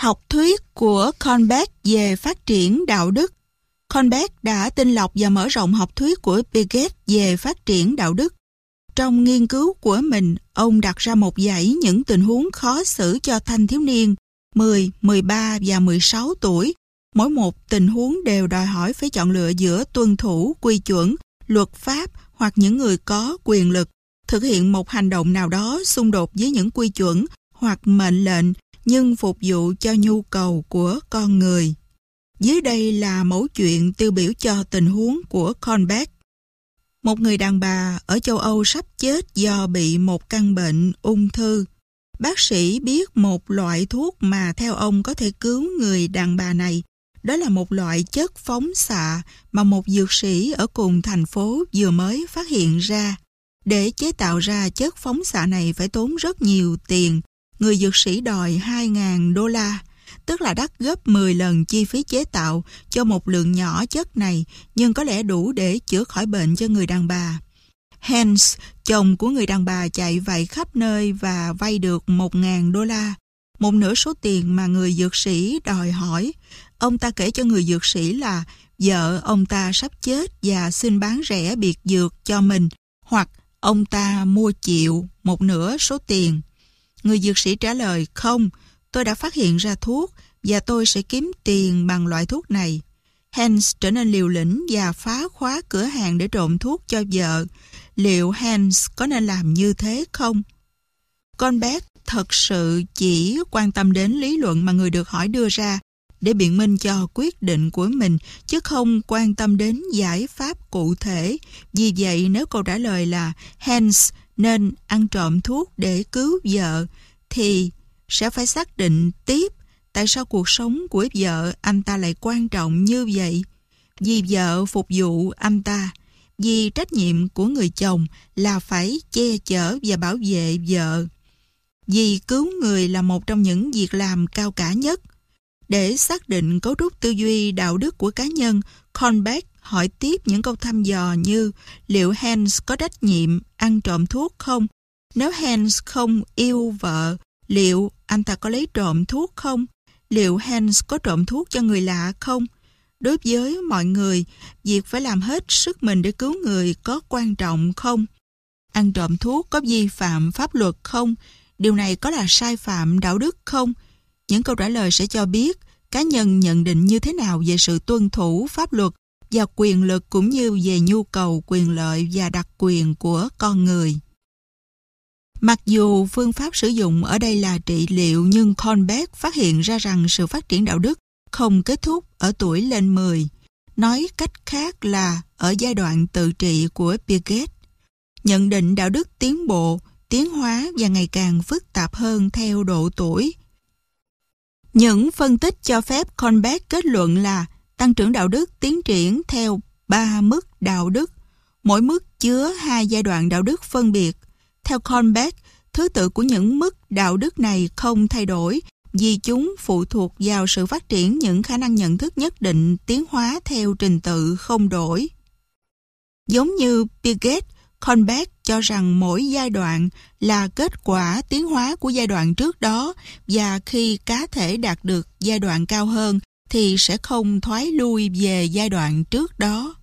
Học thuyết của Colbeck về phát triển đạo đức. Colbeck đã tinh lọc và mở rộng học thuyết của Piaget về phát triển đạo đức. Trong nghiên cứu của mình, ông đặt ra một dãy những tình huống khó xử cho thanh thiếu niên 10, 13 và 16 tuổi. Mỗi một tình huống đều đòi hỏi phải chọn lựa giữa tuân thủ, quy chuẩn, luật pháp hoặc những người có quyền lực, thực hiện một hành động nào đó xung đột với những quy chuẩn hoặc mệnh lệnh nhưng phục vụ cho nhu cầu của con người. Dưới đây là mẫu chuyện tiêu biểu cho tình huống của Colbeck. Một người đàn bà ở châu Âu sắp chết do bị một căn bệnh ung thư. Bác sĩ biết một loại thuốc mà theo ông có thể cứu người đàn bà này. Đó là một loại chất phóng xạ mà một dược sĩ ở cùng thành phố vừa mới phát hiện ra. Để chế tạo ra chất phóng xạ này phải tốn rất nhiều tiền. Người dược sĩ đòi $2.000, tức là đắt gấp 10 lần chi phí chế tạo cho một lượng nhỏ chất này, nhưng có lẽ đủ để chữa khỏi bệnh cho người đàn bà. Hans, chồng của người đàn bà, chạy vạy khắp nơi và vay được $1.000, một nửa số tiền mà người dược sĩ đòi hỏi. Ông ta kể cho người dược sĩ là vợ ông ta sắp chết và xin bán rẻ biệt dược cho mình, hoặc ông ta mua chịu một nửa số tiền. Người dược sĩ trả lời, không, tôi đã phát hiện ra thuốc và tôi sẽ kiếm tiền bằng loại thuốc này. Hans trở nên liều lĩnh và phá khóa cửa hàng để trộn thuốc cho vợ. Liệu Hans có nên làm như thế không? Colbeck thật sự chỉ quan tâm đến lý luận mà người được hỏi đưa ra để biện minh cho quyết định của mình, chứ không quan tâm đến giải pháp cụ thể. Vì vậy, nếu câu trả lời là Hans nên ăn trộm thuốc để cứu vợ, thì sẽ phải xác định tiếp tại sao cuộc sống của vợ anh ta lại quan trọng như vậy. Vì vợ phục vụ anh ta, vì trách nhiệm của người chồng là phải che chở và bảo vệ vợ. Vì cứu người là một trong những việc làm cao cả nhất. Để xác định cấu trúc tư duy đạo đức của cá nhân, Colbeck hỏi tiếp những câu thăm dò như liệu Hans có trách nhiệm ăn trộm thuốc không? Nếu Hans không yêu vợ, liệu anh ta có lấy trộm thuốc không? Liệu Hans có trộm thuốc cho người lạ không? Đối với mọi người, việc phải làm hết sức mình để cứu người có quan trọng không? Ăn trộm thuốc có vi phạm pháp luật không? Điều này có là sai phạm đạo đức không? Những câu trả lời sẽ cho biết cá nhân nhận định như thế nào về sự tuân thủ pháp luật và quyền lực, cũng như về nhu cầu, quyền lợi và đặc quyền của con người. Mặc dù phương pháp sử dụng ở đây là trị liệu, nhưng Colbeck phát hiện ra rằng sự phát triển đạo đức không kết thúc ở tuổi lên 10. Nói cách khác là ở giai đoạn tự trị của Piaget. Nhận định đạo đức tiến bộ, tiến hóa và ngày càng phức tạp hơn theo độ tuổi. Những phân tích cho phép Colbeck kết luận là tăng trưởng đạo đức tiến triển theo 3 mức đạo đức, mỗi mức chứa 2 giai đoạn đạo đức phân biệt. Theo Colbeck, thứ tự của những mức đạo đức này không thay đổi vì chúng phụ thuộc vào sự phát triển những khả năng nhận thức nhất định, tiến hóa theo trình tự không đổi. Giống như Piaget, Colbeck cho rằng mỗi giai đoạn là kết quả tiến hóa của giai đoạn trước đó, và khi cá thể đạt được giai đoạn cao hơn thì sẽ không thoái lui về giai đoạn trước đó.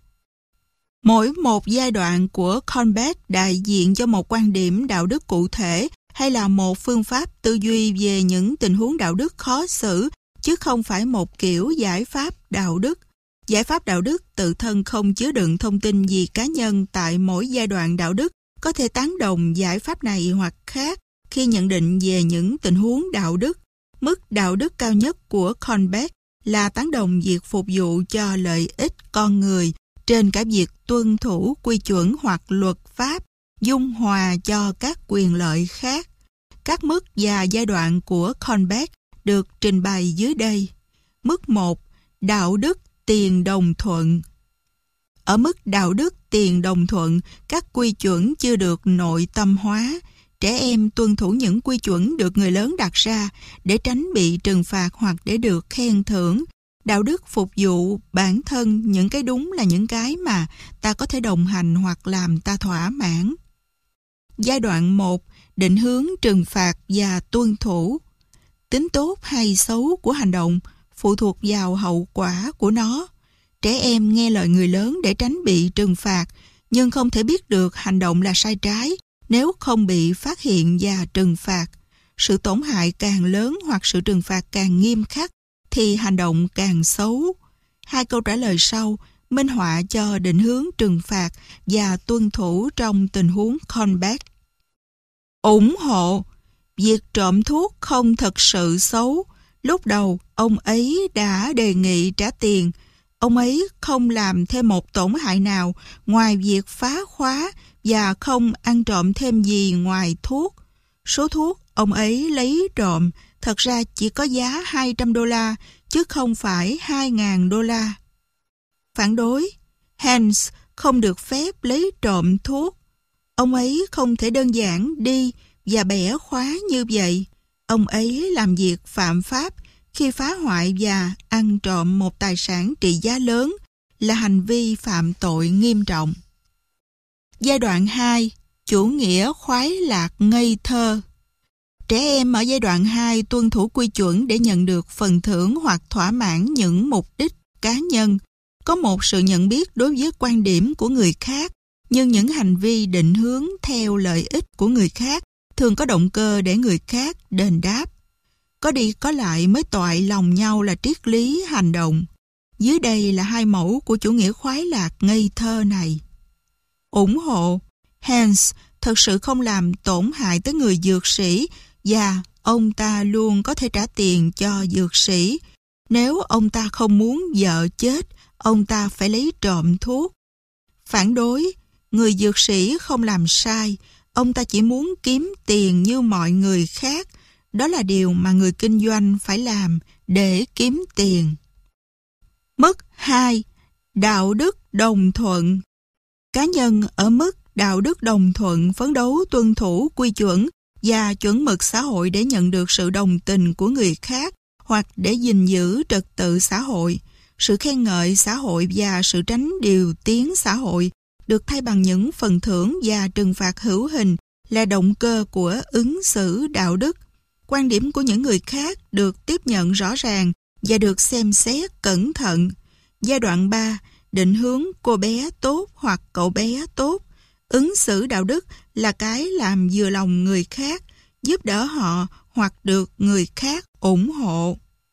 Mỗi một giai đoạn của Colbeck đại diện cho một quan điểm đạo đức cụ thể hay là một phương pháp tư duy về những tình huống đạo đức khó xử, chứ không phải một kiểu giải pháp đạo đức. Giải pháp đạo đức tự thân không chứa đựng thông tin gì cá nhân tại mỗi giai đoạn đạo đức, có thể tán đồng giải pháp này hoặc khác khi nhận định về những tình huống đạo đức. Mức đạo đức cao nhất của Colbeck là tán đồng việc phục vụ cho lợi ích con người trên cả việc tuân thủ quy chuẩn hoặc luật pháp, dung hòa cho các quyền lợi khác. Các mức và giai đoạn của Colbeck được trình bày dưới đây. Mức 1. Đạo đức tiền đồng thuận. Ở mức đạo đức tiền đồng thuận, các quy chuẩn chưa được nội tâm hóa. Trẻ em tuân thủ những quy chuẩn được người lớn đặt ra để tránh bị trừng phạt hoặc để được khen thưởng. Đạo đức phục vụ bản thân, những cái đúng là những cái mà ta có thể đồng hành hoặc làm ta thỏa mãn. Giai đoạn 1. Định hướng trừng phạt và tuân thủ. Tính tốt hay xấu của hành động phụ thuộc vào hậu quả của nó. Trẻ em nghe lời người lớn để tránh bị trừng phạt, nhưng không thể biết được hành động là sai trái nếu không bị phát hiện và trừng phạt. Sự tổn hại càng lớn hoặc sự trừng phạt càng nghiêm khắc thì hành động càng xấu. Hai câu trả lời sau minh họa cho định hướng trừng phạt và tuân thủ trong tình huống Conbeck. Ủng hộ. Việc trộm thuốc không thật sự xấu. Lúc đầu, ông ấy đã đề nghị trả tiền. Ông ấy không làm thêm một tổn hại nào ngoài việc phá khóa và không ăn trộm thêm gì ngoài thuốc. Số thuốc ông ấy lấy trộm thật ra chỉ có giá $200 chứ không phải $2.000. Phản đối. Hans không được phép lấy trộm thuốc. Ông ấy không thể đơn giản đi và bẻ khóa như vậy. Ông ấy làm việc phạm pháp khi phá hoại và ăn trộm một tài sản trị giá lớn là hành vi phạm tội nghiêm trọng. Giai đoạn 2. Chủ nghĩa khoái lạc ngây thơ. Trẻ em ở giai đoạn 2 tuân thủ quy chuẩn để nhận được phần thưởng hoặc thỏa mãn những mục đích cá nhân. Có một sự nhận biết đối với quan điểm của người khác, nhưng những hành vi định hướng theo lợi ích của người khác thường có động cơ để người khác đền đáp. Có đi có lại mới toại lòng nhau là triết lý hành động. Dưới đây là hai mẫu của chủ nghĩa khoái lạc ngây thơ này. Ủng hộ. Hans thật sự không làm tổn hại tới người dược sĩ và ông ta luôn có thể trả tiền cho dược sĩ. Nếu ông ta không muốn vợ chết, ông ta phải lấy trộm thuốc. Phản đối. Người dược sĩ không làm sai. Ông ta chỉ muốn kiếm tiền như mọi người khác. Đó là điều mà người kinh doanh phải làm để kiếm tiền. Mức 2. Đạo đức đồng thuận. Cá nhân ở mức đạo đức đồng thuận phấn đấu tuân thủ quy chuẩn và chuẩn mực xã hội để nhận được sự đồng tình của người khác hoặc để gìn giữ trật tự xã hội. Sự khen ngợi xã hội và sự tránh điều tiếng xã hội được thay bằng những phần thưởng và trừng phạt hữu hình là động cơ của ứng xử đạo đức. Quan điểm của những người khác được tiếp nhận rõ ràng và được xem xét cẩn thận. Giai đoạn 3. Định hướng cô bé tốt hoặc cậu bé tốt. Ứng xử đạo đức là cái làm vừa lòng người khác, giúp đỡ họ hoặc được người khác ủng hộ.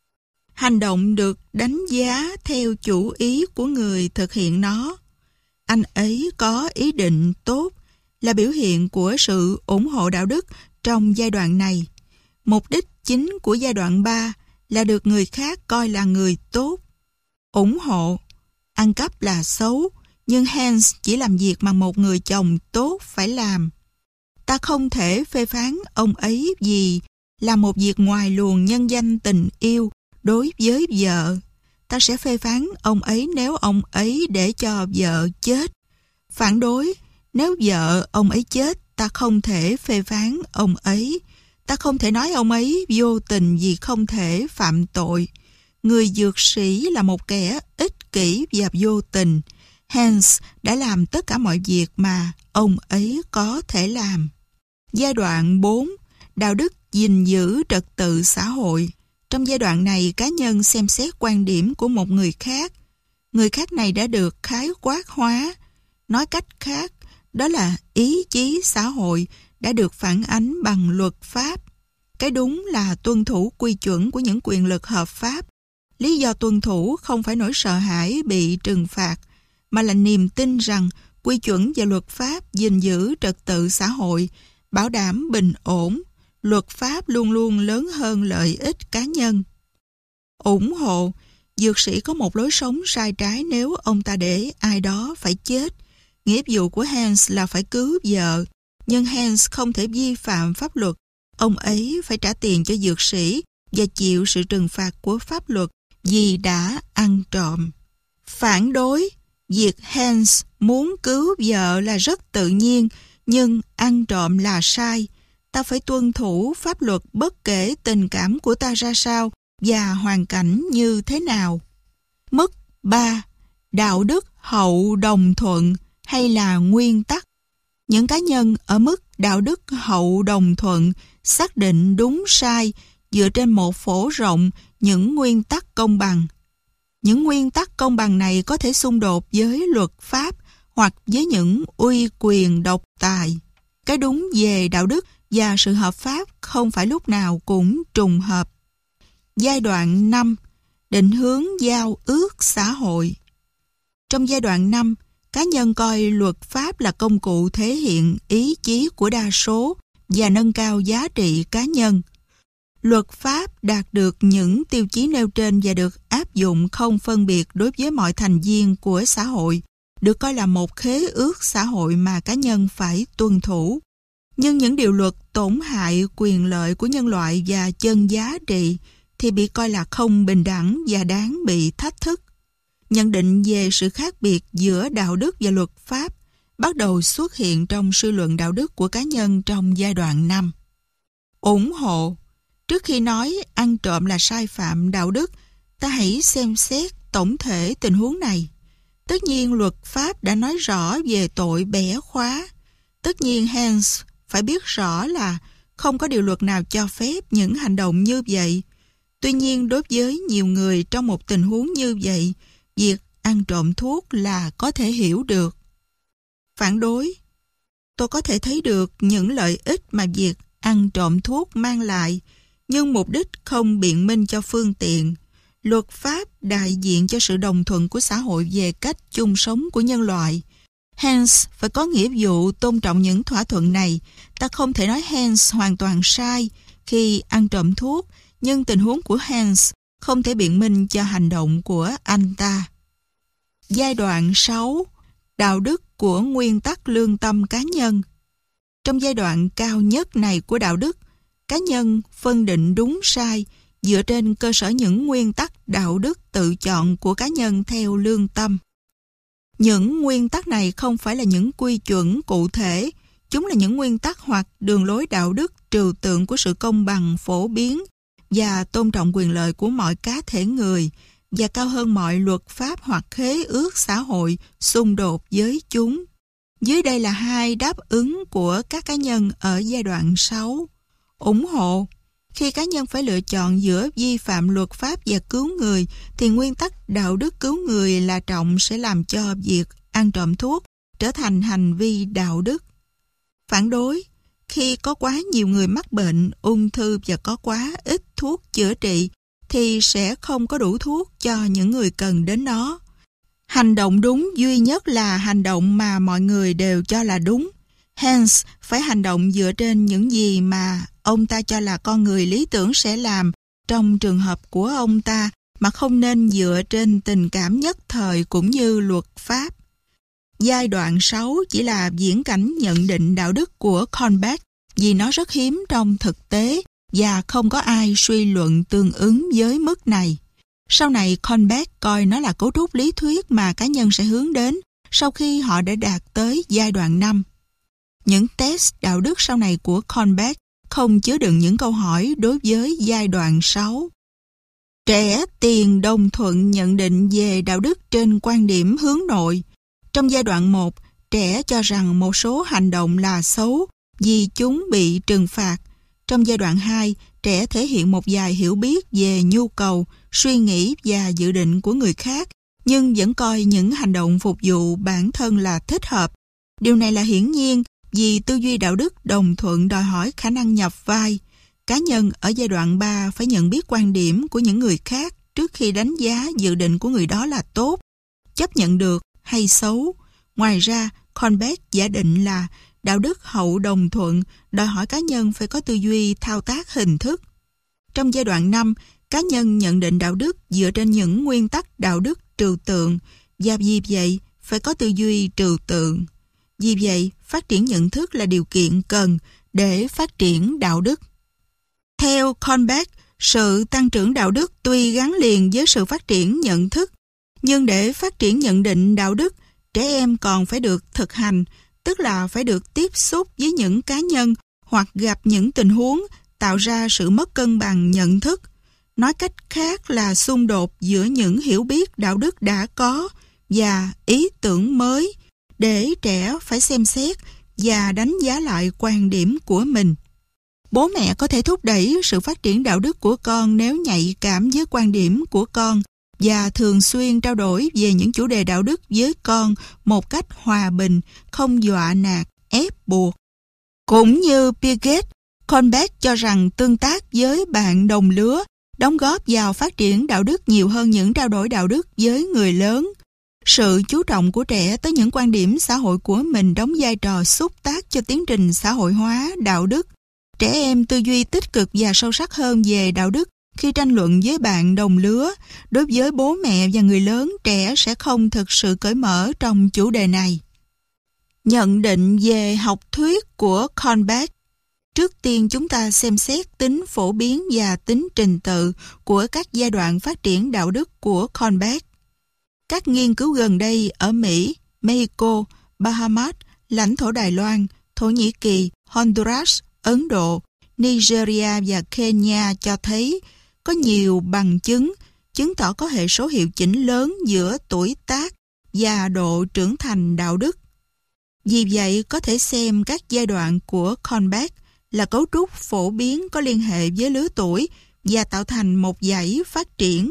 Hành động được đánh giá theo chủ ý của người thực hiện nó. Anh ấy có ý định tốt là biểu hiện của sự ủng hộ đạo đức trong giai đoạn này. Mục đích chính của giai đoạn 3 là được người khác coi là người tốt. Ủng hộ. Ăn cắp là xấu, nhưng Hans chỉ làm việc mà một người chồng tốt phải làm. Ta không thể phê phán ông ấy vì là một việc ngoài luồng nhân danh tình yêu đối với vợ. Ta sẽ phê phán ông ấy nếu ông ấy để cho vợ chết. Phản đối. Nếu vợ ông ấy chết, ta không thể phê phán ông ấy. Ta không thể nói ông ấy vô tình vì không thể phạm tội. Người dược sĩ là một kẻ ích kỷ và vô tình. Hans đã làm tất cả mọi việc mà ông ấy có thể làm. Giai đoạn 4. Đạo đức gìn giữ trật tự xã hội. Trong giai đoạn này, cá nhân xem xét quan điểm của một người khác. Người khác này đã được khái quát hóa. Nói cách khác, đó là ý chí xã hội đã được phản ánh bằng luật pháp. Cái đúng là tuân thủ quy chuẩn của những quyền lực hợp pháp. Lý do tuân thủ không phải nỗi sợ hãi bị trừng phạt, mà là niềm tin rằng quy chuẩn và luật pháp gìn giữ trật tự xã hội, bảo đảm bình ổn. Luật pháp luôn luôn lớn hơn lợi ích cá nhân. Ủng hộ. Dược sĩ có một lối sống sai trái nếu ông ta để ai đó phải chết. Nghĩa vụ của Hans là phải cứu vợ, nhưng Hans không thể vi phạm pháp luật. Ông ấy phải trả tiền cho dược sĩ và chịu sự trừng phạt của pháp luật vì đã ăn trộm. Phản đối. Việc Hans muốn cứu vợ là rất tự nhiên, nhưng ăn trộm là sai. Ta phải tuân thủ pháp luật bất kể tình cảm của ta ra sao và hoàn cảnh như thế nào. Mức 3. Đạo đức hậu đồng thuận hay là nguyên tắc. Những cá nhân ở mức đạo đức hậu đồng thuận xác định đúng sai dựa trên một phổ rộng những nguyên tắc công bằng. Những nguyên tắc công bằng này có thể xung đột với luật pháp hoặc với những uy quyền độc tài. Cái đúng về đạo đức và sự hợp pháp không phải lúc nào cũng trùng hợp. Giai đoạn 5. Định hướng giao ước xã hội. Trong giai đoạn 5, cá nhân coi luật pháp là công cụ thể hiện ý chí của đa số và nâng cao giá trị cá nhân. Luật pháp đạt được những tiêu chí nêu trên và được áp dụng không phân biệt đối với mọi thành viên của xã hội, được coi là một khế ước xã hội mà cá nhân phải tuân thủ. Nhưng những điều luật tổn hại quyền lợi của nhân loại và chân giá trị thì bị coi là không bình đẳng và đáng bị thách thức. Nhận định về sự khác biệt giữa đạo đức và luật pháp bắt đầu xuất hiện trong suy luận đạo đức của cá nhân trong giai đoạn 5. Ủng hộ. Trước khi nói ăn trộm là sai phạm đạo đức, ta hãy xem xét tổng thể tình huống này. Tất nhiên luật pháp đã nói rõ về tội bẻ khóa. Tất nhiên Hans phải biết rõ là không có điều luật nào cho phép những hành động như vậy. Tuy nhiên đối với nhiều người trong một tình huống như vậy, việc ăn trộm thuốc là có thể hiểu được. Phản đối. Tôi có thể thấy được những lợi ích mà việc ăn trộm thuốc mang lại, nhưng mục đích không biện minh cho phương tiện. Luật pháp đại diện cho sự đồng thuận của xã hội về cách chung sống của nhân loại. Hans phải có nghĩa vụ tôn trọng những thỏa thuận này. Ta không thể nói Hans hoàn toàn sai khi ăn trộm thuốc, nhưng tình huống của Hans không thể biện minh cho hành động của anh ta. Giai đoạn 6. Đạo đức của nguyên tắc lương tâm cá nhân. Trong giai đoạn cao nhất này của đạo đức, cá nhân phân định đúng sai dựa trên cơ sở những nguyên tắc đạo đức tự chọn của cá nhân theo lương tâm. Những nguyên tắc này không phải là những quy chuẩn cụ thể, chúng là những nguyên tắc hoặc đường lối đạo đức trừu tượng của sự công bằng phổ biến và tôn trọng quyền lợi của mọi cá thể người, và cao hơn mọi luật pháp hoặc khế ước xã hội xung đột với chúng. Dưới đây là 2 đáp ứng của các cá nhân ở giai đoạn 6. Ủng hộ. Khi cá nhân phải lựa chọn giữa vi phạm luật pháp và cứu người, thì nguyên tắc đạo đức cứu người là trọng sẽ làm cho việc ăn trộm thuốc trở thành hành vi đạo đức. Phản đối. Khi có quá nhiều người mắc bệnh ung thư và có quá ít thuốc chữa trị, thì sẽ không có đủ thuốc cho những người cần đến nó. Hành động đúng duy nhất là hành động mà mọi người đều cho là đúng. Hans phải hành động dựa trên những gì mà ông ta cho là con người lý tưởng sẽ làm trong trường hợp của ông ta, mà không nên dựa trên tình cảm nhất thời cũng như luật pháp. Giai đoạn 6 chỉ là viễn cảnh nhận định đạo đức của Kornberg, vì nó rất hiếm trong thực tế và không có ai suy luận tương ứng với mức này. Sau này Kornberg coi nó là cấu trúc lý thuyết mà cá nhân sẽ hướng đến sau khi họ đã đạt tới giai đoạn 5. Những test đạo đức sau này của Kornberg không chứa đựng những câu hỏi đối với giai đoạn 6. Trẻ tiền đồng thuận nhận định về đạo đức trên quan điểm hướng nội. Trong giai đoạn 1, trẻ cho rằng một số hành động là xấu vì chúng bị trừng phạt. Trong giai đoạn 2, trẻ thể hiện một vài hiểu biết về nhu cầu, suy nghĩ và dự định của người khác, nhưng vẫn coi những hành động phục vụ bản thân là thích hợp. Điều này là hiển nhiên vì tư duy đạo đức đồng thuận đòi hỏi khả năng nhập vai. Cá nhân ở giai đoạn 3 phải nhận biết quan điểm của những người khác trước khi đánh giá dự định của người đó là tốt, chấp nhận được hay xấu. Ngoài ra, Kornberg giả định là đạo đức hậu đồng thuận đòi hỏi cá nhân phải có tư duy thao tác hình thức. Trong giai đoạn 5, cá nhân nhận định đạo đức dựa trên những nguyên tắc đạo đức trừu tượng, và vì vậy phải có tư duy trừu tượng. Vì vậy, phát triển nhận thức là điều kiện cần để phát triển đạo đức. Theo Kornberg, sự tăng trưởng đạo đức tuy gắn liền với sự phát triển nhận thức, nhưng để phát triển nhận định đạo đức, trẻ em còn phải được thực hành, tức là phải được tiếp xúc với những cá nhân hoặc gặp những tình huống tạo ra sự mất cân bằng nhận thức. Nói cách khác là xung đột giữa những hiểu biết đạo đức đã có và ý tưởng mới, để trẻ phải xem xét và đánh giá lại quan điểm của mình. Bố mẹ có thể thúc đẩy sự phát triển đạo đức của con nếu nhạy cảm với quan điểm của con và thường xuyên trao đổi về những chủ đề đạo đức với con một cách hòa bình, không dọa nạt, ép buộc. Cũng như Piaget, Colbeck cho rằng tương tác với bạn đồng lứa đóng góp vào phát triển đạo đức nhiều hơn những trao đổi đạo đức với người lớn. Sự chú trọng của trẻ tới những quan điểm xã hội của mình đóng vai trò xúc tác cho tiến trình xã hội hóa đạo đức. Trẻ em tư duy tích cực và sâu sắc hơn về đạo đức khi tranh luận với bạn đồng lứa. Đối với bố mẹ và người lớn, trẻ sẽ không thực sự cởi mở trong chủ đề này. Nhận định về học thuyết của Colbeck. Trước tiên chúng ta xem xét tính phổ biến và tính trình tự của các giai đoạn phát triển đạo đức của Colbeck. Các nghiên cứu gần đây ở Mỹ, Mexico, Bahamas, lãnh thổ Đài Loan, Thổ Nhĩ Kỳ, Honduras, Ấn Độ, Nigeria và Kenya cho thấy có nhiều bằng chứng chứng tỏ có hệ số hiệu chỉnh lớn giữa tuổi tác và độ trưởng thành đạo đức. Vì vậy, có thể xem các giai đoạn của Colbeck là cấu trúc phổ biến có liên hệ với lứa tuổi và tạo thành một dãy phát triển.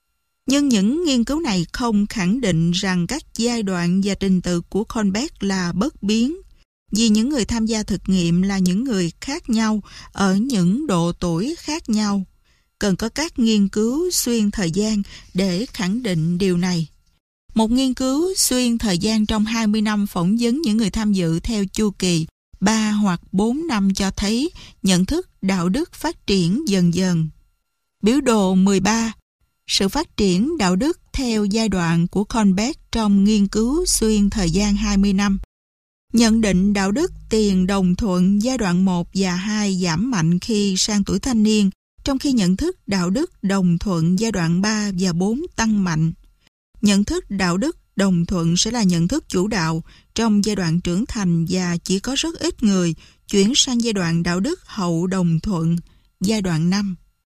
Nhưng những nghiên cứu này không khẳng định rằng các giai đoạn và trình tự của Colbeck là bất biến, vì những người tham gia thực nghiệm là những người khác nhau ở những độ tuổi khác nhau. Cần có các nghiên cứu xuyên thời gian để khẳng định điều này. Một nghiên cứu xuyên thời gian trong 20 năm phỏng vấn những người tham dự theo chu kỳ 3 hoặc 4 năm cho thấy nhận thức đạo đức phát triển dần dần. Biểu đồ 13. Sự phát triển đạo đức theo giai đoạn của Colbeck trong nghiên cứu xuyên thời gian 20 năm. Nhận định đạo đức tiền đồng thuận giai đoạn 1 và 2 giảm mạnh khi sang tuổi thanh niên, trong khi nhận thức đạo đức đồng thuận giai đoạn 3 và 4 tăng mạnh. Nhận thức đạo đức đồng thuận sẽ là nhận thức chủ đạo trong giai đoạn trưởng thành và chỉ có rất ít người chuyển sang giai đoạn đạo đức hậu đồng thuận, giai đoạn 5.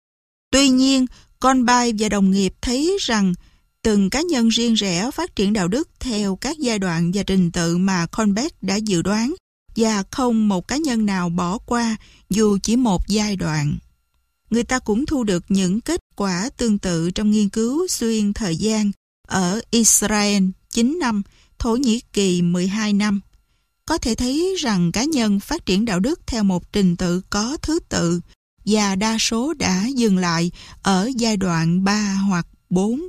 Tuy nhiên, Colbeck và đồng nghiệp thấy rằng từng cá nhân riêng rẽ phát triển đạo đức theo các giai đoạn và trình tự mà Colbeck đã dự đoán và không một cá nhân nào bỏ qua dù chỉ một giai đoạn. Người ta cũng thu được những kết quả tương tự trong nghiên cứu xuyên thời gian ở Israel 9 năm, Thổ Nhĩ Kỳ 12 năm. Có thể thấy rằng cá nhân phát triển đạo đức theo một trình tự có thứ tự và đa số đã dừng lại ở giai đoạn 3 hoặc 4.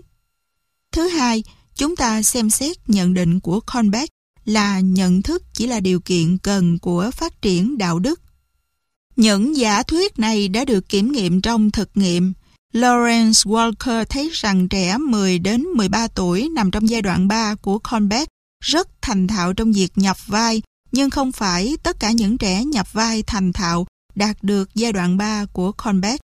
Thứ hai, chúng ta xem xét nhận định của Colbeck là nhận thức chỉ là điều kiện cần của phát triển đạo đức. Những giả thuyết này đã được kiểm nghiệm trong thực nghiệm. Lawrence Walker thấy rằng trẻ 10 đến 13 tuổi nằm trong giai đoạn 3 của Colbeck rất thành thạo trong việc nhập vai, nhưng không phải tất cả những trẻ nhập vai thành thạo đạt được giai đoạn 3 của Colbeck.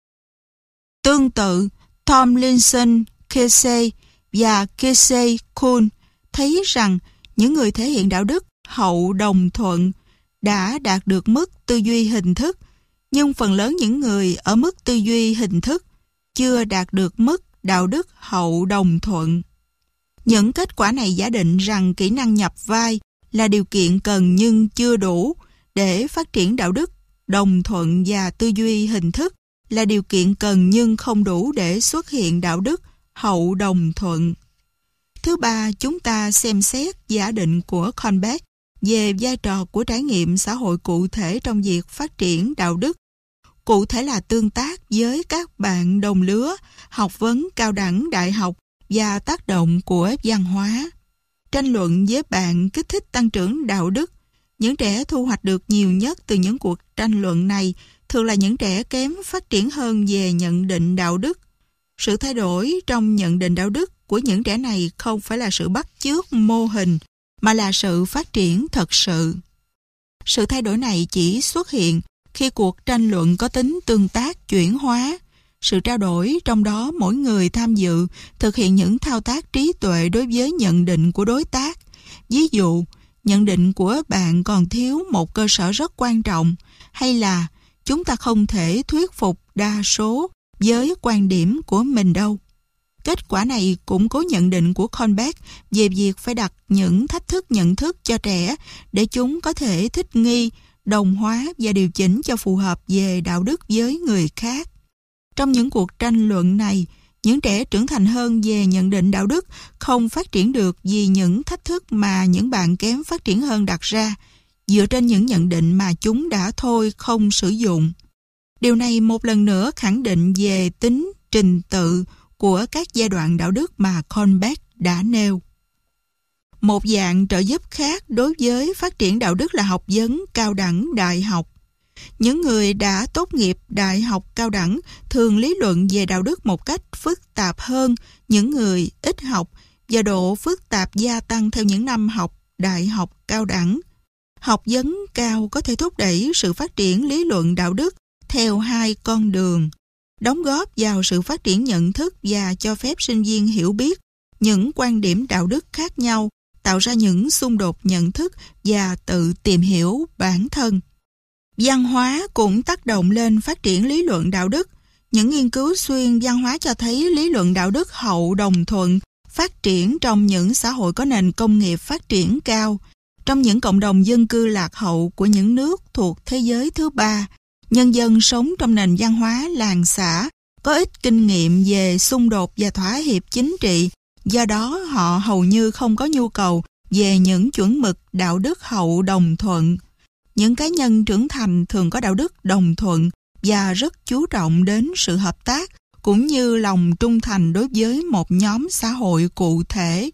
Tương tự, Tomlinson, Casey và Casey Kuhn thấy rằng những người thể hiện đạo đức hậu đồng thuận đã đạt được mức tư duy hình thức, nhưng phần lớn những người ở mức tư duy hình thức chưa đạt được mức đạo đức hậu đồng thuận. Những kết quả này giả định rằng kỹ năng nhập vai là điều kiện cần nhưng chưa đủ để phát triển đạo đức đồng thuận, và tư duy hình thức là điều kiện cần nhưng không đủ để xuất hiện đạo đức hậu đồng thuận. Thứ ba, chúng ta xem xét giả định của Colbeck về vai trò của trải nghiệm xã hội cụ thể trong việc phát triển đạo đức. Cụ thể là tương tác với các bạn đồng lứa, học vấn cao đẳng đại học và tác động của văn hóa. Tranh luận với bạn kích thích tăng trưởng đạo đức. Những trẻ thu hoạch được nhiều nhất từ những cuộc tranh luận này thường là những trẻ kém phát triển hơn về nhận định đạo đức. Sự thay đổi trong nhận định đạo đức của những trẻ này không phải là sự bắt chước mô hình, mà là sự phát triển thật sự. Sự thay đổi này chỉ xuất hiện khi cuộc tranh luận có tính tương tác chuyển hóa. Sự trao đổi trong đó mỗi người tham dự thực hiện những thao tác trí tuệ đối với nhận định của đối tác. Ví dụ, nhận định của bạn còn thiếu một cơ sở rất quan trọng, hay là chúng ta không thể thuyết phục đa số với quan điểm của mình đâu. Kết quả này củng cố nhận định của Colbeck về việc phải đặt những thách thức nhận thức cho trẻ để chúng có thể thích nghi, đồng hóa và điều chỉnh cho phù hợp về đạo đức với người khác. Trong những cuộc tranh luận này, những trẻ trưởng thành hơn về nhận định đạo đức không phát triển được vì những thách thức mà những bạn kém phát triển hơn đặt ra, dựa trên những nhận định mà chúng đã thôi không sử dụng. Điều này một lần nữa khẳng định về tính trình tự của các giai đoạn đạo đức mà Colbeck đã nêu. Một dạng trợ giúp khác đối với phát triển đạo đức là học vấn cao đẳng đại học. Những người đã tốt nghiệp đại học cao đẳng thường lý luận về đạo đức một cách phức tạp hơn những người ít học, và độ phức tạp gia tăng theo những năm học đại học cao đẳng. Học vấn cao có thể thúc đẩy sự phát triển lý luận đạo đức theo hai con đường, đóng góp vào sự phát triển nhận thức và cho phép sinh viên hiểu biết những quan điểm đạo đức khác nhau, tạo ra những xung đột nhận thức và tự tìm hiểu bản thân. Văn hóa cũng tác động lên phát triển lý luận đạo đức. Những nghiên cứu xuyên văn hóa cho thấy lý luận đạo đức hậu đồng thuận phát triển trong những xã hội có nền công nghiệp phát triển cao. Trong những cộng đồng dân cư lạc hậu của những nước thuộc thế giới thứ ba, nhân dân sống trong nền văn hóa làng xã có ít kinh nghiệm về xung đột và thỏa hiệp chính trị, do đó họ hầu như không có nhu cầu về những chuẩn mực đạo đức hậu đồng thuận. Những cá nhân trưởng thành thường có đạo đức đồng thuận và rất chú trọng đến sự hợp tác cũng như lòng trung thành đối với một nhóm xã hội cụ thể.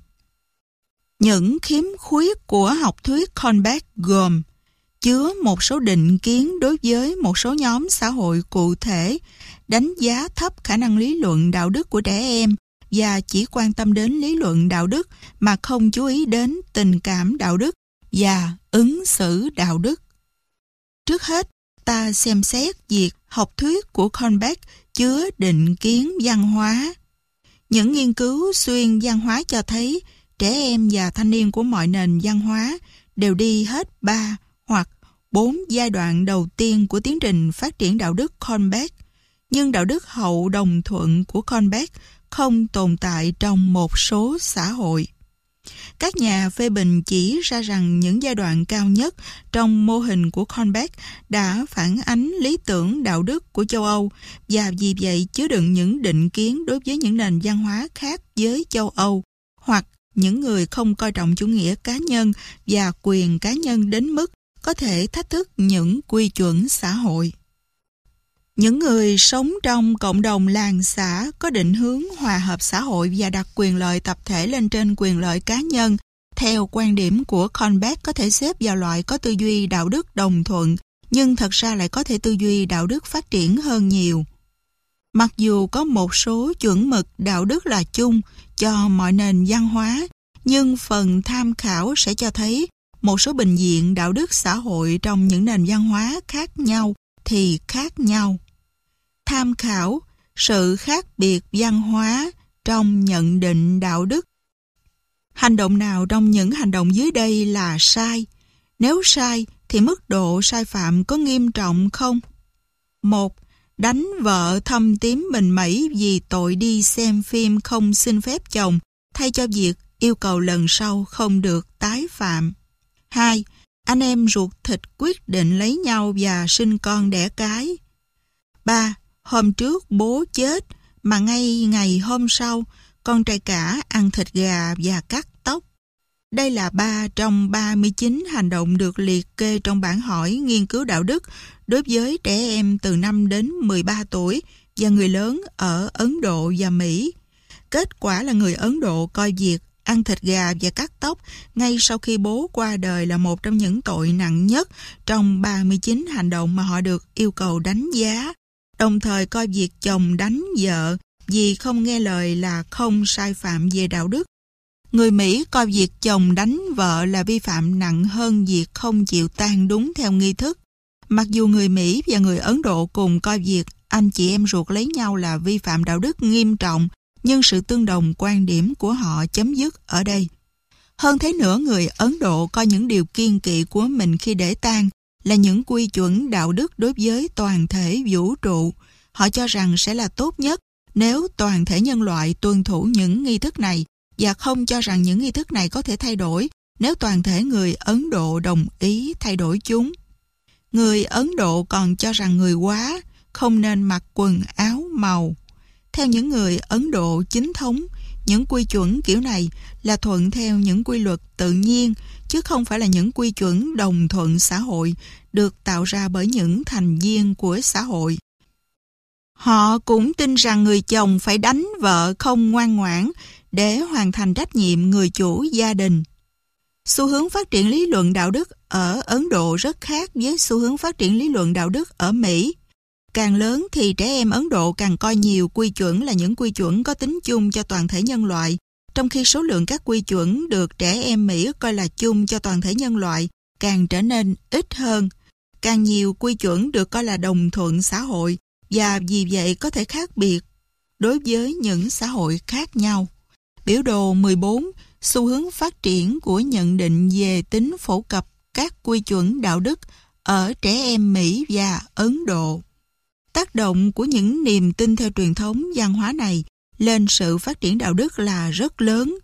Những khiếm khuyết của học thuyết Colbeck gồm chứa một số định kiến đối với một số nhóm xã hội cụ thể, đánh giá thấp khả năng lý luận đạo đức của trẻ em và chỉ quan tâm đến lý luận đạo đức mà không chú ý đến tình cảm đạo đức và ứng xử đạo đức. Trước hết, ta xem xét việc học thuyết của Colbeck chứa định kiến văn hóa. Những nghiên cứu xuyên văn hóa cho thấy trẻ em và thanh niên của mọi nền văn hóa đều đi hết 3 hoặc 4 giai đoạn đầu tiên của tiến trình phát triển đạo đức Colbeck, nhưng đạo đức hậu đồng thuận của Colbeck không tồn tại trong một số xã hội. Các nhà phê bình chỉ ra rằng những giai đoạn cao nhất trong mô hình của Colbeck đã phản ánh lý tưởng đạo đức của châu Âu và vì vậy chứa đựng những định kiến đối với những nền văn hóa khác với châu Âu, hoặc những người không coi trọng chủ nghĩa cá nhân và quyền cá nhân đến mức có thể thách thức những quy chuẩn xã hội. Những người sống trong cộng đồng làng xã có định hướng hòa hợp xã hội và đặt quyền lợi tập thể lên trên quyền lợi cá nhân, theo quan điểm của Colbeck có thể xếp vào loại có tư duy đạo đức đồng thuận, nhưng thật ra lại có thể tư duy đạo đức phát triển hơn nhiều. Mặc dù có một số chuẩn mực đạo đức là chung cho mọi nền văn hóa, nhưng phần tham khảo sẽ cho thấy một số bình diện đạo đức xã hội trong những nền văn hóa khác nhau thì khác nhau. Tham khảo sự khác biệt văn hóa trong nhận định đạo đức. Hành động nào trong những hành động dưới đây là sai? Nếu sai thì mức độ sai phạm có nghiêm trọng không? 1. Đánh vợ thâm tím mình mẩy vì tội đi xem phim không xin phép chồng, thay cho việc yêu cầu lần sau không được tái phạm. 2. Anh em ruột thịt quyết định lấy nhau và sinh con đẻ cái. 3. Hôm trước bố chết mà ngay ngày hôm sau con trai cả ăn thịt gà và cắt tóc. Đây là 3 trong 39 hành động được liệt kê trong bản hỏi nghiên cứu đạo đức đối với trẻ em từ 5 đến 13 tuổi và người lớn ở Ấn Độ và Mỹ. Kết quả là người Ấn Độ coi việc ăn thịt gà và cắt tóc ngay sau khi bố qua đời là một trong những tội nặng nhất trong 39 hành động mà họ được yêu cầu đánh giá, đồng thời coi việc chồng đánh vợ vì không nghe lời là không sai phạm về đạo đức. Người Mỹ coi việc chồng đánh vợ là vi phạm nặng hơn việc không chịu tang đúng theo nghi thức. Mặc dù người Mỹ và người Ấn Độ cùng coi việc anh chị em ruột lấy nhau là vi phạm đạo đức nghiêm trọng, nhưng sự tương đồng quan điểm của họ chấm dứt ở đây. Hơn thế nữa, người Ấn Độ coi những điều kiêng kỵ của mình khi để tang là những quy chuẩn đạo đức đối với toàn thể vũ trụ. Họ cho rằng sẽ là tốt nhất nếu toàn thể nhân loại tuân thủ những nghi thức này và không cho rằng những nghi thức này có thể thay đổi nếu toàn thể người Ấn Độ đồng ý thay đổi chúng. Người Ấn Độ còn cho rằng người Quá không nên mặc quần áo màu. Theo những người Ấn Độ chính thống, những quy chuẩn kiểu này là thuận theo những quy luật tự nhiên, chứ không phải là những quy chuẩn đồng thuận xã hội được tạo ra bởi những thành viên của xã hội. Họ cũng tin rằng người chồng phải đánh vợ không ngoan ngoãn để hoàn thành trách nhiệm người chủ gia đình. Xu hướng phát triển lý luận đạo đức ở Ấn Độ rất khác với xu hướng phát triển lý luận đạo đức ở Mỹ. Càng lớn thì trẻ em Ấn Độ càng coi nhiều quy chuẩn là những quy chuẩn có tính chung cho toàn thể nhân loại, trong khi số lượng các quy chuẩn được trẻ em Mỹ coi là chung cho toàn thể nhân loại càng trở nên ít hơn. Càng nhiều quy chuẩn được coi là đồng thuận xã hội và vì vậy có thể khác biệt đối với những xã hội khác nhau. Biểu đồ 14, xu hướng phát triển của nhận định về tính phổ cập các quy chuẩn đạo đức ở trẻ em Mỹ và Ấn Độ. Tác động của những niềm tin theo truyền thống văn hóa này lên sự phát triển đạo đức là rất lớn.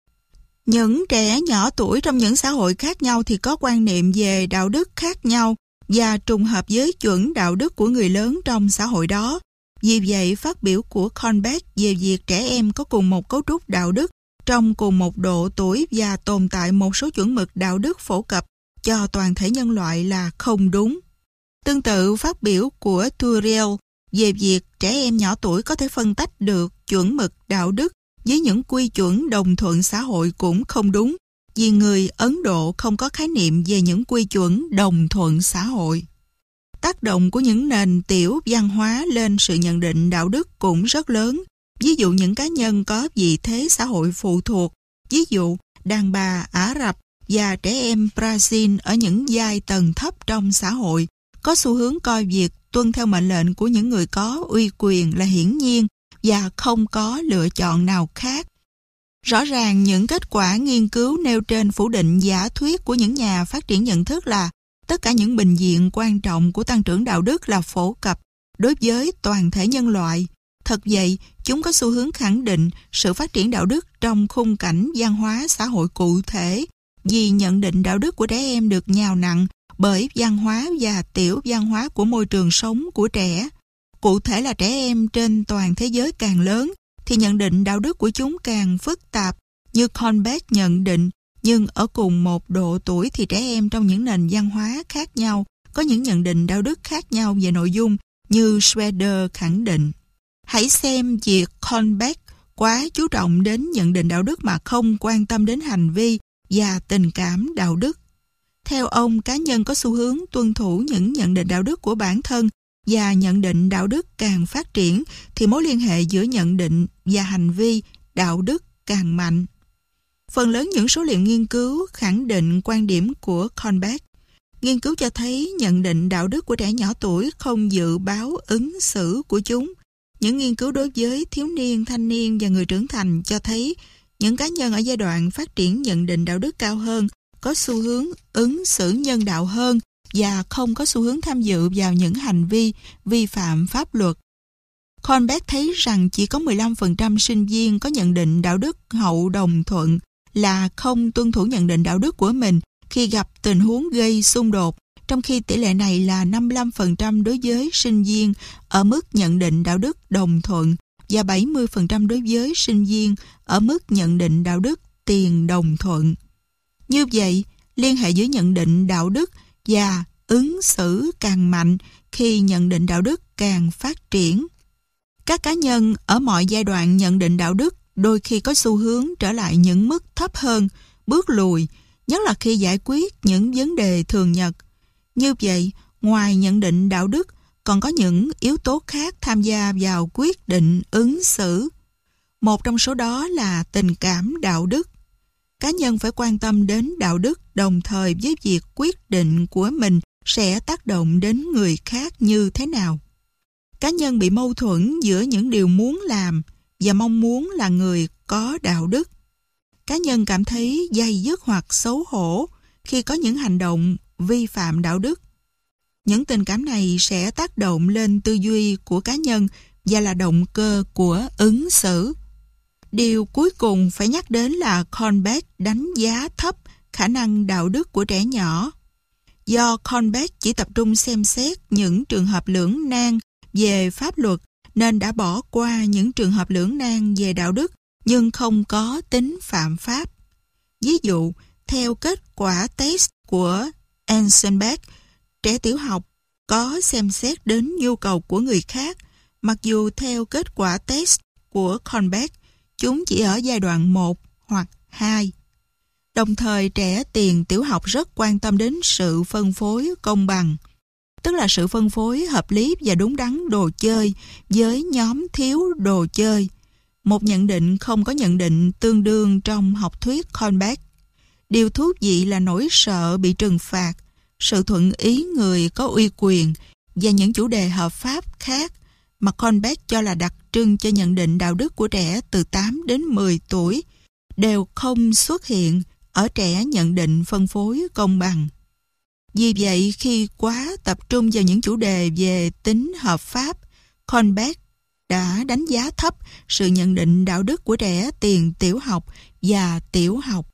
Những trẻ nhỏ tuổi trong những xã hội khác nhau thì có quan niệm về đạo đức khác nhau và trùng hợp với chuẩn đạo đức của người lớn trong xã hội đó. Vì vậy, phát biểu của Conbeck về việc trẻ em có cùng một cấu trúc đạo đức trong cùng một độ tuổi và tồn tại một số chuẩn mực đạo đức phổ cập cho toàn thể nhân loại là không đúng. Tương tự, phát biểu của Turiel về việc trẻ em nhỏ tuổi có thể phân tách được chuẩn mực đạo đức với những quy chuẩn đồng thuận xã hội cũng không đúng, vì người Ấn Độ không có khái niệm về những quy chuẩn đồng thuận xã hội. Tác động của những nền tiểu văn hóa lên sự nhận định đạo đức cũng rất lớn. Ví dụ những cá nhân có vị thế xã hội phụ thuộc, ví dụ đàn bà Ả Rập và trẻ em Brazil ở những giai tầng thấp trong xã hội, có xu hướng coi việc tuân theo mệnh lệnh của những người có uy quyền là hiển nhiên và không có lựa chọn nào khác. Rõ ràng những kết quả nghiên cứu nêu trên phủ định giả thuyết của những nhà phát triển nhận thức là tất cả những bình diện quan trọng của tăng trưởng đạo đức là phổ cập đối với toàn thể nhân loại. Thật vậy, chúng có xu hướng khẳng định sự phát triển đạo đức trong khung cảnh văn hóa xã hội cụ thể, vì nhận định đạo đức của trẻ em được nhào nặng bởi văn hóa và tiểu văn hóa của môi trường sống của trẻ. Cụ thể là trẻ em trên toàn thế giới càng lớn, thì nhận định đạo đức của chúng càng phức tạp, như Conbeck nhận định, nhưng ở cùng một độ tuổi thì trẻ em trong những nền văn hóa khác nhau có những nhận định đạo đức khác nhau về nội dung, như Schroeder khẳng định. Hãy xem việc Conbeck quá chú trọng đến nhận định đạo đức mà không quan tâm đến hành vi và tình cảm đạo đức. Theo ông, cá nhân có xu hướng tuân thủ những nhận định đạo đức của bản thân, và nhận định đạo đức càng phát triển thì mối liên hệ giữa nhận định và hành vi đạo đức càng mạnh. Phần lớn những số liệu nghiên cứu khẳng định quan điểm của Conbeck. Nghiên cứu cho thấy nhận định đạo đức của trẻ nhỏ tuổi không dự báo ứng xử của chúng. Những nghiên cứu đối với thiếu niên, thanh niên và người trưởng thành cho thấy những cá nhân ở giai đoạn phát triển nhận định đạo đức cao hơn có xu hướng ứng xử nhân đạo hơn và không có xu hướng tham dự vào những hành vi vi phạm pháp luật. Conbeck thấy rằng chỉ có 15% sinh viên có nhận định đạo đức hậu đồng thuận là không tuân thủ nhận định đạo đức của mình khi gặp tình huống gây xung đột, trong khi tỷ lệ này là 55% đối với sinh viên ở mức nhận định đạo đức đồng thuận và 70% đối với sinh viên ở mức nhận định đạo đức tiền đồng thuận. Như vậy, liên hệ giữa nhận định đạo đức và ứng xử càng mạnh khi nhận định đạo đức càng phát triển. Các cá nhân ở mọi giai đoạn nhận định đạo đức đôi khi có xu hướng trở lại những mức thấp hơn, bước lùi, nhất là khi giải quyết những vấn đề thường nhật. Như vậy, ngoài nhận định đạo đức, còn có những yếu tố khác tham gia vào quyết định ứng xử. Một trong số đó là tình cảm đạo đức. Cá nhân phải quan tâm đến đạo đức đồng thời với việc quyết định của mình sẽ tác động đến người khác như thế nào. Cá nhân bị mâu thuẫn giữa những điều muốn làm và mong muốn là người có đạo đức. Cá nhân cảm thấy day dứt hoặc xấu hổ khi có những hành động vi phạm đạo đức. Những tình cảm này sẽ tác động lên tư duy của cá nhân và là động cơ của ứng xử. Điều cuối cùng phải nhắc đến là Conbeck đánh giá thấp khả năng đạo đức của trẻ nhỏ. Do Conbeck chỉ tập trung xem xét những trường hợp lưỡng nan về pháp luật nên đã bỏ qua những trường hợp lưỡng nan về đạo đức nhưng không có tính phạm pháp. Ví dụ, theo kết quả test của Eisenberg, trẻ tiểu học có xem xét đến nhu cầu của người khác, mặc dù theo kết quả test của Conbeck, chúng chỉ ở giai đoạn 1 hoặc 2. Đồng thời, trẻ tiền tiểu học rất quan tâm đến sự phân phối công bằng, tức là sự phân phối hợp lý và đúng đắn đồ chơi với nhóm thiếu đồ chơi. Một nhận định không có nhận định tương đương trong học thuyết Conbeck. Điều thú vị là nỗi sợ bị trừng phạt, sự thuận ý người có uy quyền và những chủ đề hợp pháp khác mà Conbeck cho là đặc trưng cho nhận định đạo đức của trẻ từ 8 đến 10 tuổi đều không xuất hiện ở trẻ nhận định phân phối công bằng. Vì vậy, khi quá tập trung vào những chủ đề về tính hợp pháp, Conbeck đã đánh giá thấp sự nhận định đạo đức của trẻ tiền tiểu học và tiểu học.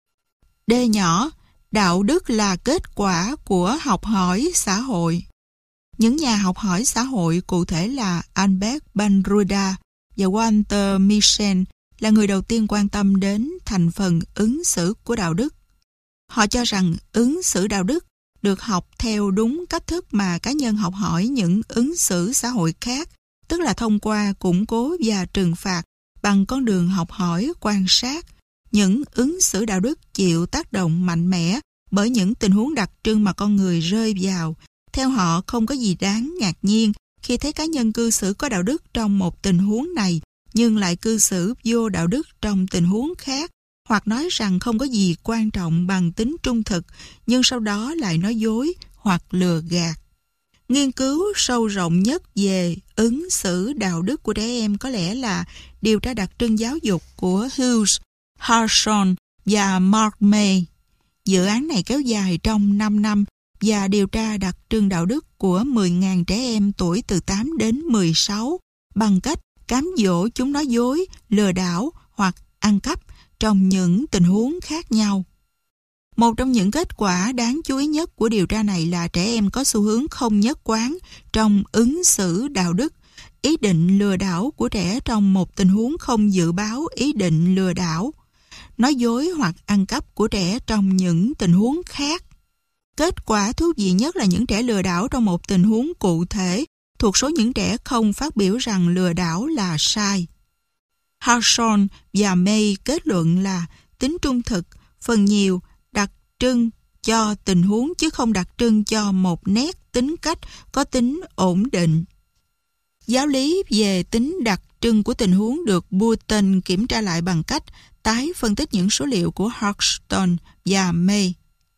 D nhỏ, đạo đức là kết quả của học hỏi xã hội. Những nhà học hỏi xã hội cụ thể là Albert Bandura và Walter Mischel là người đầu tiên quan tâm đến thành phần ứng xử của đạo đức. Họ cho rằng ứng xử đạo đức được học theo đúng cách thức mà cá nhân học hỏi những ứng xử xã hội khác, tức là thông qua củng cố và trừng phạt bằng con đường học hỏi quan sát. Những ứng xử đạo đức chịu tác động mạnh mẽ bởi những tình huống đặc trưng mà con người rơi vào. Theo họ, không có gì đáng ngạc nhiên khi thấy cá nhân cư xử có đạo đức trong một tình huống này, nhưng lại cư xử vô đạo đức trong tình huống khác, hoặc nói rằng không có gì quan trọng bằng tính trung thực, nhưng sau đó lại nói dối hoặc lừa gạt. Nghiên cứu sâu rộng nhất về ứng xử đạo đức của trẻ em có lẽ là điều tra đặc trưng giáo dục của Hughes, Harrison và Mark May. Dự án này kéo dài trong 5 năm và điều tra đặc trưng đạo đức của 10.000 trẻ em tuổi từ 8 đến 16 bằng cách cám dỗ chúng nói dối, lừa đảo hoặc ăn cắp trong những tình huống khác nhau. Một trong những kết quả đáng chú ý nhất của điều tra này là trẻ em có xu hướng không nhất quán trong ứng xử đạo đức. Ý định lừa đảo của trẻ trong một tình huống không dự báo ý định lừa đảo. Nói dối hoặc ăn cắp của trẻ trong những tình huống khác. Kết quả thú vị nhất là những trẻ lừa đảo trong một tình huống cụ thể thuộc số những trẻ không phát biểu rằng lừa đảo là sai. Harrison và May kết luận là tính trung thực phần nhiều đặc trưng cho tình huống chứ không đặc trưng cho một nét tính cách có tính ổn định. Giáo lý về tính đặc trưng của tình huống được Burton kiểm tra lại bằng cách tái phân tích những số liệu của Harrison và May.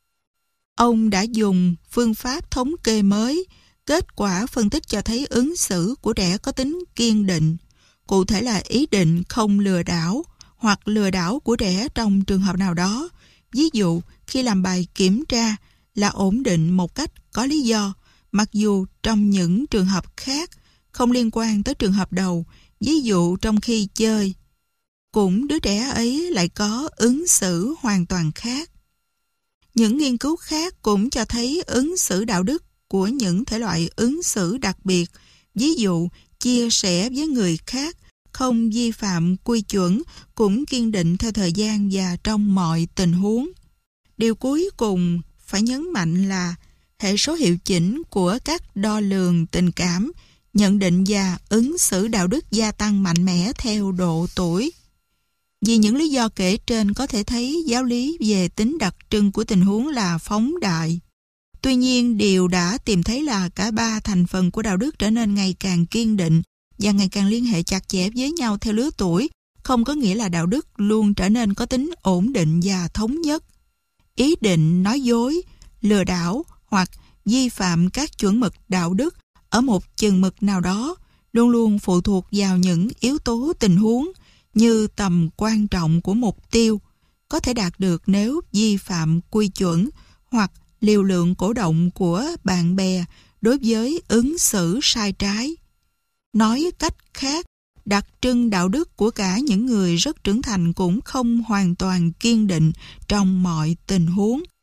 Ông đã dùng phương pháp thống kê mới. Kết quả phân tích cho thấy ứng xử của trẻ có tính kiên định, cụ thể là ý định không lừa đảo hoặc lừa đảo của trẻ trong trường hợp nào đó. Ví dụ, khi làm bài kiểm tra là ổn định một cách có lý do, mặc dù trong những trường hợp khác không liên quan tới trường hợp đầu, ví dụ trong khi chơi, cũng đứa trẻ ấy lại có ứng xử hoàn toàn khác. Những nghiên cứu khác cũng cho thấy ứng xử đạo đức của những thể loại ứng xử đặc biệt, ví dụ chia sẻ với người khác, không vi phạm quy chuẩn, cũng kiên định theo thời gian và trong mọi tình huống. Điều cuối cùng phải nhấn mạnh là hệ số hiệu chỉnh của các đo lường tình cảm, nhận định và ứng xử đạo đức gia tăng mạnh mẽ theo độ tuổi. Vì những lý do kể trên có thể thấy giáo lý về tính đặc trưng của tình huống là phóng đại. Tuy nhiên, điều đã tìm thấy là cả ba thành phần của đạo đức trở nên ngày càng kiên định và ngày càng liên hệ chặt chẽ với nhau theo lứa tuổi, không có nghĩa là đạo đức luôn trở nên có tính ổn định và thống nhất. Ý định nói dối, lừa đảo hoặc vi phạm các chuẩn mực đạo đức ở một chừng mực nào đó luôn luôn phụ thuộc vào những yếu tố tình huống như tầm quan trọng của mục tiêu, có thể đạt được nếu vi phạm quy chuẩn, hoặc liều lượng cổ động của bạn bè đối với ứng xử sai trái. Nói cách khác, đặc trưng đạo đức của cả những người rất trưởng thành cũng không hoàn toàn kiên định trong mọi tình huống.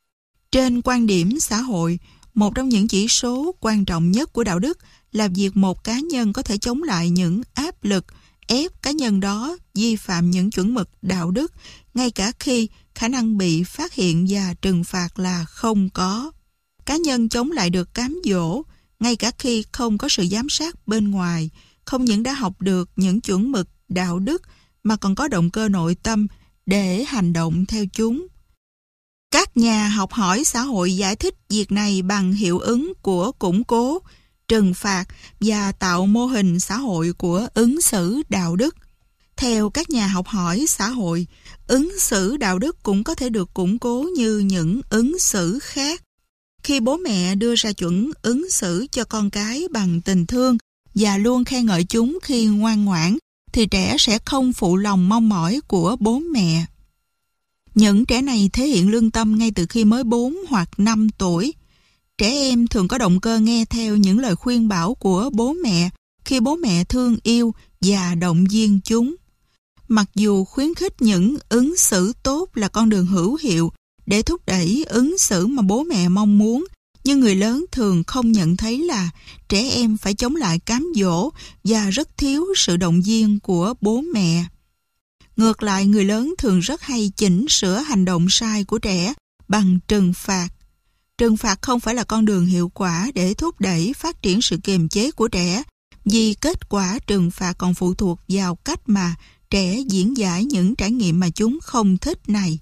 Trên quan điểm xã hội, một trong những chỉ số quan trọng nhất của đạo đức là việc một cá nhân có thể chống lại những áp lực ép cá nhân đó vi phạm những chuẩn mực đạo đức, ngay cả khi khả năng bị phát hiện và trừng phạt là không có. Cá nhân chống lại được cám dỗ, ngay cả khi không có sự giám sát bên ngoài, không những đã học được những chuẩn mực đạo đức mà còn có động cơ nội tâm để hành động theo chúng. Các nhà học hỏi xã hội giải thích việc này bằng hiệu ứng của củng cố, trừng phạt và tạo mô hình xã hội của ứng xử đạo đức. Theo các nhà học hỏi xã hội, ứng xử đạo đức cũng có thể được củng cố như những ứng xử khác. Khi bố mẹ đưa ra chuẩn ứng xử cho con cái bằng tình thương và luôn khen ngợi chúng khi ngoan ngoãn, thì trẻ sẽ không phụ lòng mong mỏi của bố mẹ. Những trẻ này thể hiện lương tâm ngay từ khi mới 4 hoặc 5 tuổi. Trẻ em thường có động cơ nghe theo những lời khuyên bảo của bố mẹ khi bố mẹ thương yêu và động viên chúng. Mặc dù khuyến khích những ứng xử tốt là con đường hữu hiệu để thúc đẩy ứng xử mà bố mẹ mong muốn, nhưng người lớn thường không nhận thấy là trẻ em phải chống lại cám dỗ và rất thiếu sự động viên của bố mẹ. Ngược lại, người lớn thường rất hay chỉnh sửa hành động sai của trẻ bằng trừng phạt. Trừng phạt không phải là con đường hiệu quả để thúc đẩy phát triển sự kiềm chế của trẻ, vì kết quả trừng phạt còn phụ thuộc vào cách mà trẻ diễn giải những trải nghiệm mà chúng không thích này.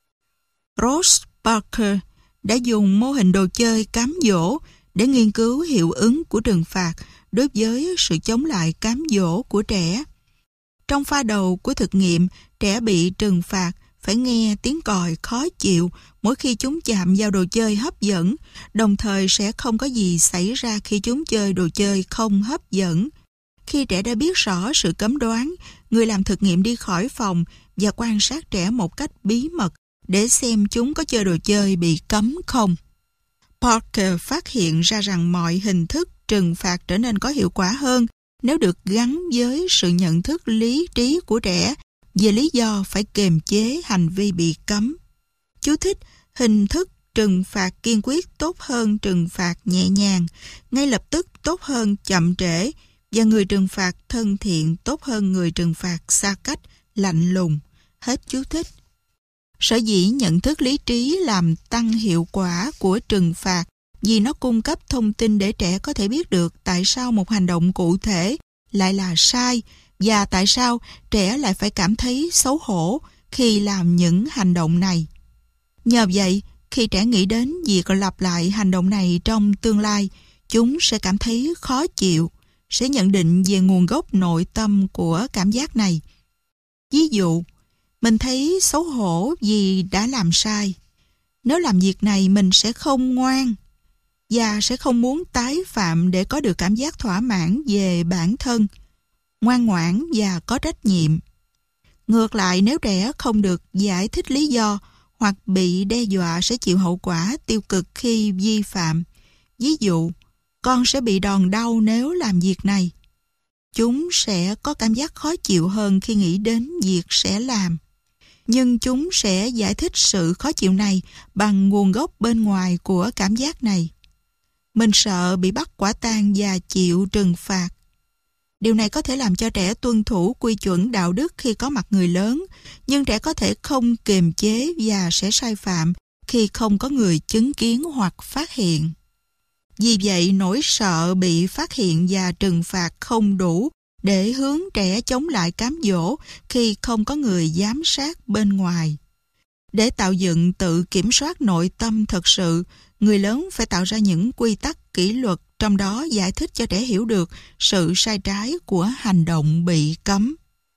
Ross Parker đã dùng mô hình đồ chơi cám dỗ để nghiên cứu hiệu ứng của trừng phạt đối với sự chống lại cám dỗ của trẻ. Trong pha đầu của thực nghiệm, trẻ bị trừng phạt phải nghe tiếng còi khó chịu mỗi khi chúng chạm vào đồ chơi hấp dẫn, đồng thời sẽ không có gì xảy ra khi chúng chơi đồ chơi không hấp dẫn. Khi trẻ đã biết rõ sự cấm đoán, người làm thực nghiệm đi khỏi phòng và quan sát trẻ một cách bí mật để xem chúng có chơi đồ chơi bị cấm không. Parker phát hiện ra rằng mọi hình thức trừng phạt trở nên có hiệu quả hơn nếu được gắn với sự nhận thức lý trí của trẻ về lý do phải kiềm chế hành vi bị cấm. Chú thích: hình thức trừng phạt kiên quyết tốt hơn trừng phạt nhẹ nhàng, ngay lập tức tốt hơn chậm trễ, và người trừng phạt thân thiện tốt hơn người trừng phạt xa cách, lạnh lùng. Hết chú thích. Sở dĩ nhận thức lý trí làm tăng hiệu quả của trừng phạt vì nó cung cấp thông tin để trẻ có thể biết được tại sao một hành động cụ thể lại là sai và tại sao trẻ lại phải cảm thấy xấu hổ khi làm những hành động này. Nhờ vậy, khi trẻ nghĩ đến việc lặp lại hành động này trong tương lai, chúng sẽ cảm thấy khó chịu, sẽ nhận định về nguồn gốc nội tâm của cảm giác này. Ví dụ, mình thấy xấu hổ vì đã làm sai. Nếu làm việc này mình sẽ không ngoan và sẽ không muốn tái phạm để có được cảm giác thỏa mãn về bản thân, ngoan ngoãn và có trách nhiệm. Ngược lại, nếu trẻ không được giải thích lý do hoặc bị đe dọa sẽ chịu hậu quả tiêu cực khi vi phạm. Ví dụ, con sẽ bị đòn đau nếu làm việc này. Chúng sẽ có cảm giác khó chịu hơn khi nghĩ đến việc sẽ làm. Nhưng chúng sẽ giải thích sự khó chịu này bằng nguồn gốc bên ngoài của cảm giác này. Mình sợ bị bắt quả tang và chịu trừng phạt. Điều này có thể làm cho trẻ tuân thủ quy chuẩn đạo đức khi có mặt người lớn, nhưng trẻ có thể không kiềm chế và sẽ sai phạm khi không có người chứng kiến hoặc phát hiện. Vì vậy, nỗi sợ bị phát hiện và trừng phạt không đủ để hướng trẻ chống lại cám dỗ khi không có người giám sát bên ngoài. Để tạo dựng tự kiểm soát nội tâm thật sự, người lớn phải tạo ra những quy tắc kỷ luật, trong đó giải thích cho trẻ hiểu được sự sai trái của hành động bị cấm.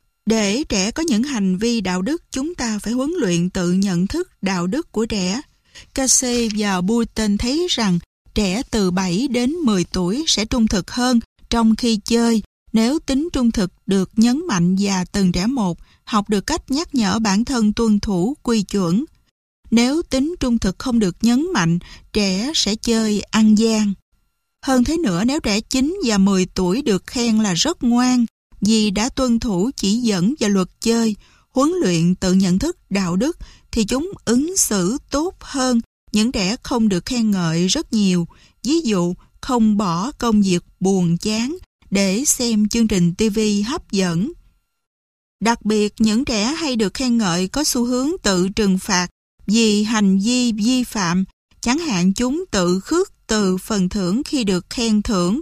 Để trẻ có những hành vi đạo đức, chúng ta phải huấn luyện tự nhận thức đạo đức của trẻ. Casey và Boulton thấy rằng trẻ từ 7 đến 10 tuổi sẽ trung thực hơn trong khi chơi nếu tính trung thực được nhấn mạnh và từng trẻ một học được cách nhắc nhở bản thân tuân thủ quy chuẩn. Nếu tính trung thực không được nhấn mạnh, trẻ sẽ chơi ăn gian. Hơn thế nữa, nếu trẻ 9 và 10 tuổi được khen là rất ngoan vì đã tuân thủ chỉ dẫn và luật chơi, huấn luyện tự nhận thức đạo đức, thì chúng ứng xử tốt hơn Những trẻ không được khen ngợi rất nhiều, ví dụ không bỏ công việc buồn chán để xem chương trình TV hấp dẫn. Đặc biệt, những trẻ hay được khen ngợi có xu hướng tự trừng phạt vì hành vi vi phạm, chẳng hạn chúng tự khước từ phần thưởng khi được khen thưởng.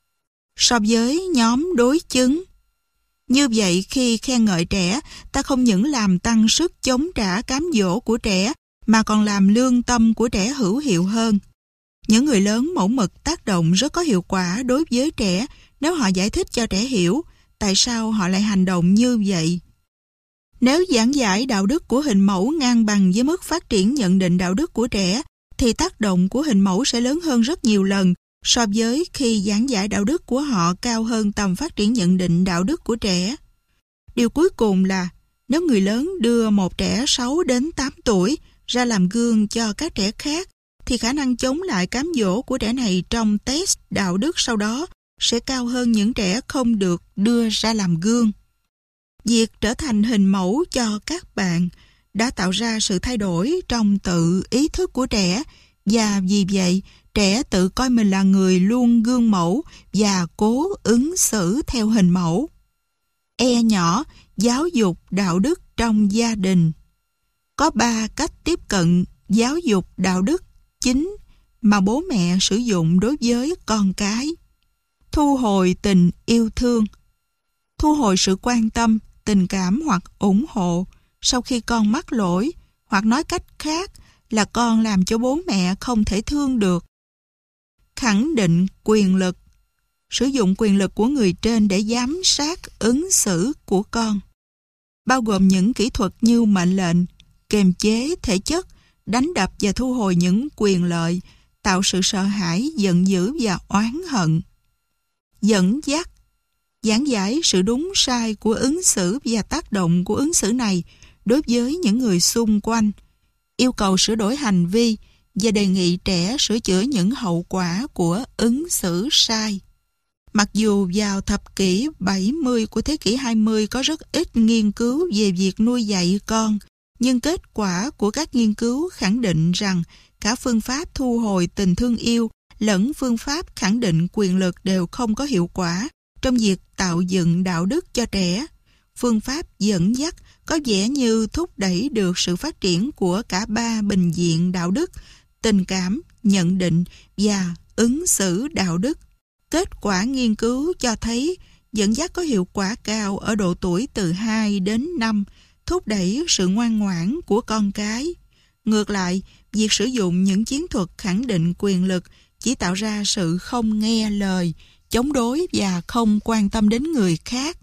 So với nhóm đối chứng, như vậy khi khen ngợi trẻ, ta không những làm tăng sức chống trả cám dỗ của trẻ, mà còn làm lương tâm của trẻ hữu hiệu hơn. Những người lớn mẫu mực tác động rất có hiệu quả đối với trẻ nếu họ giải thích cho trẻ hiểu tại sao họ lại hành động như vậy. Nếu giảng giải đạo đức của hình mẫu ngang bằng với mức phát triển nhận định đạo đức của trẻ, thì tác động của hình mẫu sẽ lớn hơn rất nhiều lần so với khi giảng giải đạo đức của họ cao hơn tầm phát triển nhận định đạo đức của trẻ. Điều cuối cùng là, nếu người lớn đưa một trẻ 6 đến 8 tuổi ra làm gương cho các trẻ khác, thì khả năng chống lại cám dỗ của trẻ này trong test đạo đức sau đó sẽ cao hơn những trẻ không được đưa ra làm gương. Việc trở thành hình mẫu cho các bạn đã tạo ra sự thay đổi trong tự ý thức của trẻ, và vì vậy trẻ tự coi mình là người luôn gương mẫu và cố ứng xử theo hình mẫu. E nhỏ, giáo dục đạo đức trong gia đình. Có 3 cách tiếp cận giáo dục đạo đức chính mà bố mẹ sử dụng đối với con cái. Thu hồi tình yêu thương. Thu hồi sự quan tâm, tình cảm hoặc ủng hộ sau khi con mắc lỗi, hoặc nói cách khác là con làm cho bố mẹ không thể thương được. Khẳng định quyền lực. Sử dụng quyền lực của người trên để giám sát ứng xử của con, bao gồm những kỹ thuật như mệnh lệnh, kiềm chế thể chất, đánh đập và thu hồi những quyền lợi, tạo sự sợ hãi, giận dữ và oán hận. Dẫn dắt. Giảng giải sự đúng sai của ứng xử và tác động của ứng xử này đối với những người xung quanh, yêu cầu sửa đổi hành vi và đề nghị trẻ sửa chữa những hậu quả của ứng xử sai. Mặc dù vào thập kỷ 70 của thế kỷ 20 có rất ít nghiên cứu về việc nuôi dạy con, nhưng kết quả của các nghiên cứu khẳng định rằng cả phương pháp thu hồi tình thương yêu lẫn phương pháp khẳng định quyền lực đều không có hiệu quả trong việc tạo dựng đạo đức cho trẻ. Phương pháp dẫn dắt có vẻ như thúc đẩy được sự phát triển của cả 3 bình diện đạo đức: tình cảm, nhận định và ứng xử đạo đức. Kết quả nghiên cứu cho thấy dẫn dắt có hiệu quả cao ở độ tuổi từ 2 đến 5, thúc đẩy sự ngoan ngoãn của con cái. Ngược lại, việc sử dụng những chiến thuật khẳng định quyền lực chỉ tạo ra sự không nghe lời, chống đối và không quan tâm đến người khác.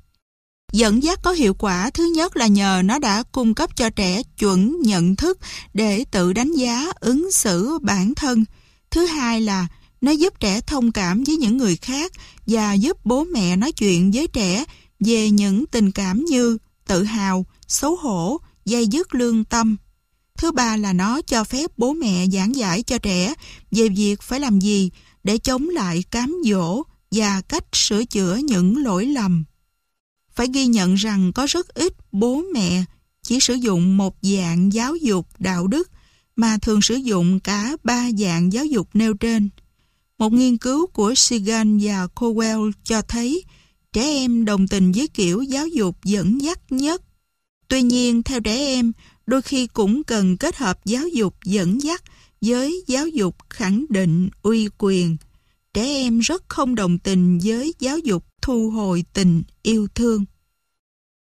Dẫn dắt có hiệu quả thứ nhất là nhờ nó đã cung cấp cho trẻ chuẩn nhận thức để tự đánh giá ứng xử bản thân. Thứ hai là nó giúp trẻ thông cảm với những người khác và giúp bố mẹ nói chuyện với trẻ về những tình cảm như tự hào, xấu hổ, day dứt lương tâm. Thứ ba là nó cho phép bố mẹ giảng giải cho trẻ về việc phải làm gì để chống lại cám dỗ và cách sửa chữa những lỗi lầm. Phải ghi nhận rằng có rất ít bố mẹ chỉ sử dụng một dạng giáo dục đạo đức mà thường sử dụng cả 3 dạng giáo dục nêu trên. Một nghiên cứu của Segan và Cowell cho thấy trẻ em đồng tình với kiểu giáo dục dẫn dắt nhất. Tuy nhiên, theo trẻ em, đôi khi cũng cần kết hợp giáo dục dẫn dắt với giáo dục khẳng định uy quyền. Trẻ em rất không đồng tình với giáo dục thu hồi tình yêu thương.